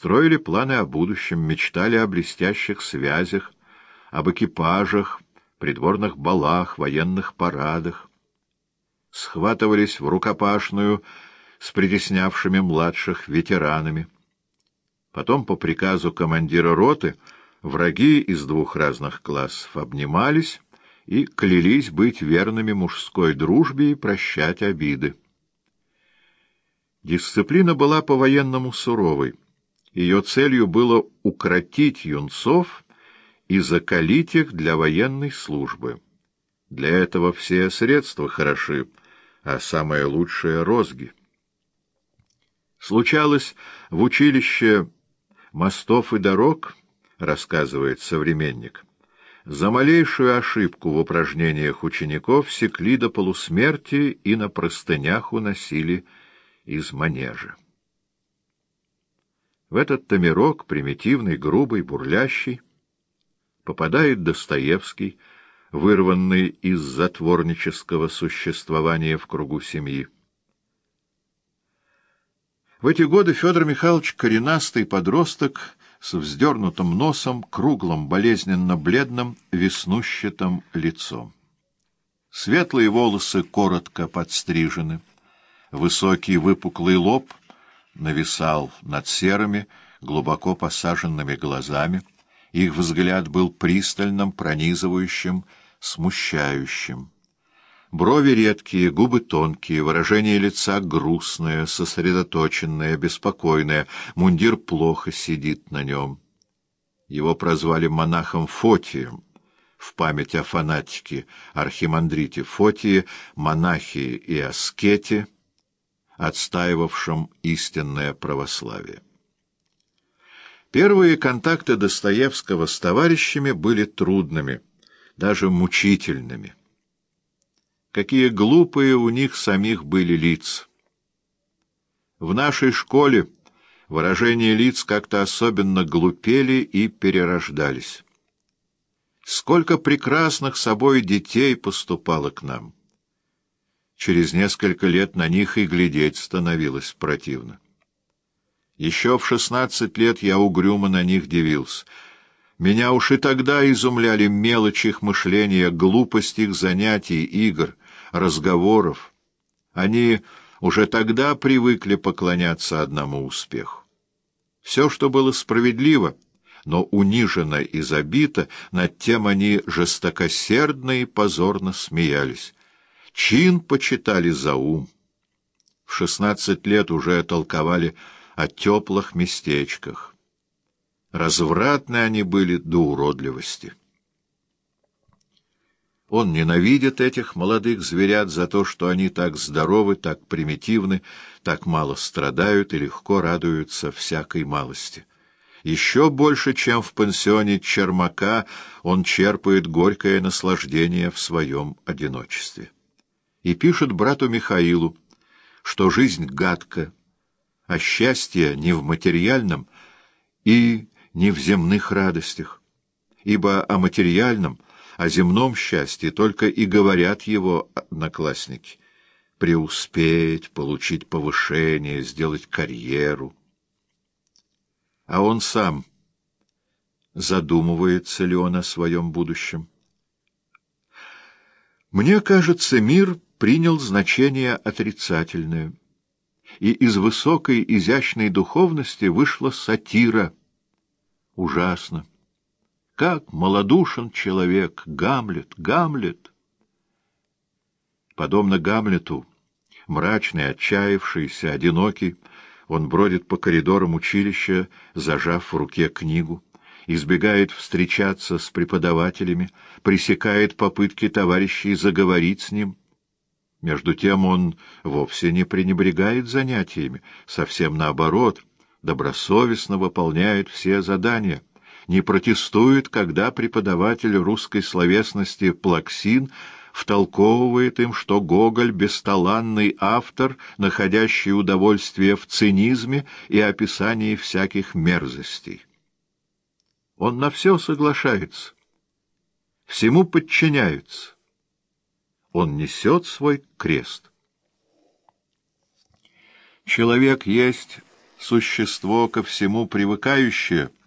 Строили планы о будущем, мечтали о блестящих связях, об экипажах, придворных балах, военных парадах. Схватывались в рукопашную с притеснявшими младших ветеранами. Потом, по приказу командира роты, враги из двух разных классов обнимались и клялись быть верными мужской дружбе и прощать обиды. Дисциплина была по-военному суровой. Ее целью было укротить юнцов и закалить их для военной службы. Для этого все средства хороши, а самое лучшее — розги. Случалось, в училище мостов и дорог, рассказывает современник, за малейшую ошибку в упражнениях учеников секли до полусмерти и на простынях уносили из манежа. В этот томирок, примитивный, грубый, бурлящий, попадает Достоевский, вырванный из затворнического существования в кругу семьи. В эти годы Федор Михайлович — коренастый подросток с вздернутым носом, круглым, болезненно-бледным, веснущатым лицом. Светлые волосы коротко подстрижены, высокий выпуклый лоб нависал над серыми, глубоко посаженными глазами. Их взгляд был пристальным, пронизывающим, смущающим. Брови редкие, губы тонкие, выражение лица грустное, сосредоточенное, беспокойное. Мундир плохо сидит на нем. Его прозвали монахом Фотием в память о фанатике архимандрите Фотии, монахе и аскете, отстаивавшем истинное православие. Первые контакты Достоевского с товарищами были трудными, даже мучительными. Какие глупые у них самих были лица! В нашей школе выражения лиц как-то особенно глупели и перерождались. Сколько прекрасных собой детей поступало к нам! Через несколько лет на них и глядеть становилось противно. Еще в 16 лет я угрюмо на них дивился. Меня уж и тогда изумляли мелочи их мышления, глупость их занятий, игр, разговоров. Они уже тогда привыкли поклоняться одному успеху. Все, что было справедливо, но унижено и забито, над тем они жестокосердно и позорно смеялись. Чин почитали за ум. В 16 лет уже толковали о теплых местечках. Развратны они были до уродливости. Он ненавидит этих молодых зверят за то, что они так здоровы, так примитивны, так мало страдают и легко радуются всякой малости. Еще больше, чем в пансионе Чермака, он черпает горькое наслаждение в своем одиночестве. И пишет брату Михаилу, что жизнь гадка, а счастье не в материальном и не в земных радостях, ибо о материальном, о земном счастье только и говорят его одноклассники: преуспеть, получить повышение, сделать карьеру. А он сам, задумывается ли он о своем будущем? Мне кажется, мир принял значение отрицательное, и из высокой изящной духовности вышла сатира. Ужасно! Как малодушен человек! Гамлет, Гамлет! Подобно Гамлету, мрачный, отчаявшийся, одинокий, он бродит по коридорам училища, зажав в руке книгу, избегает встречаться с преподавателями, пресекает попытки товарищей заговорить с ним. Между тем он вовсе не пренебрегает занятиями, совсем наоборот, добросовестно выполняет все задания, не протестует, когда преподаватель русской словесности Плаксин втолковывает им, что Гоголь — бесталанный автор, находящий удовольствие в цинизме и описании всяких мерзостей. Он на все соглашается, всему подчиняется. Он несет свой крест. Человек есть существо ко всему привыкающее,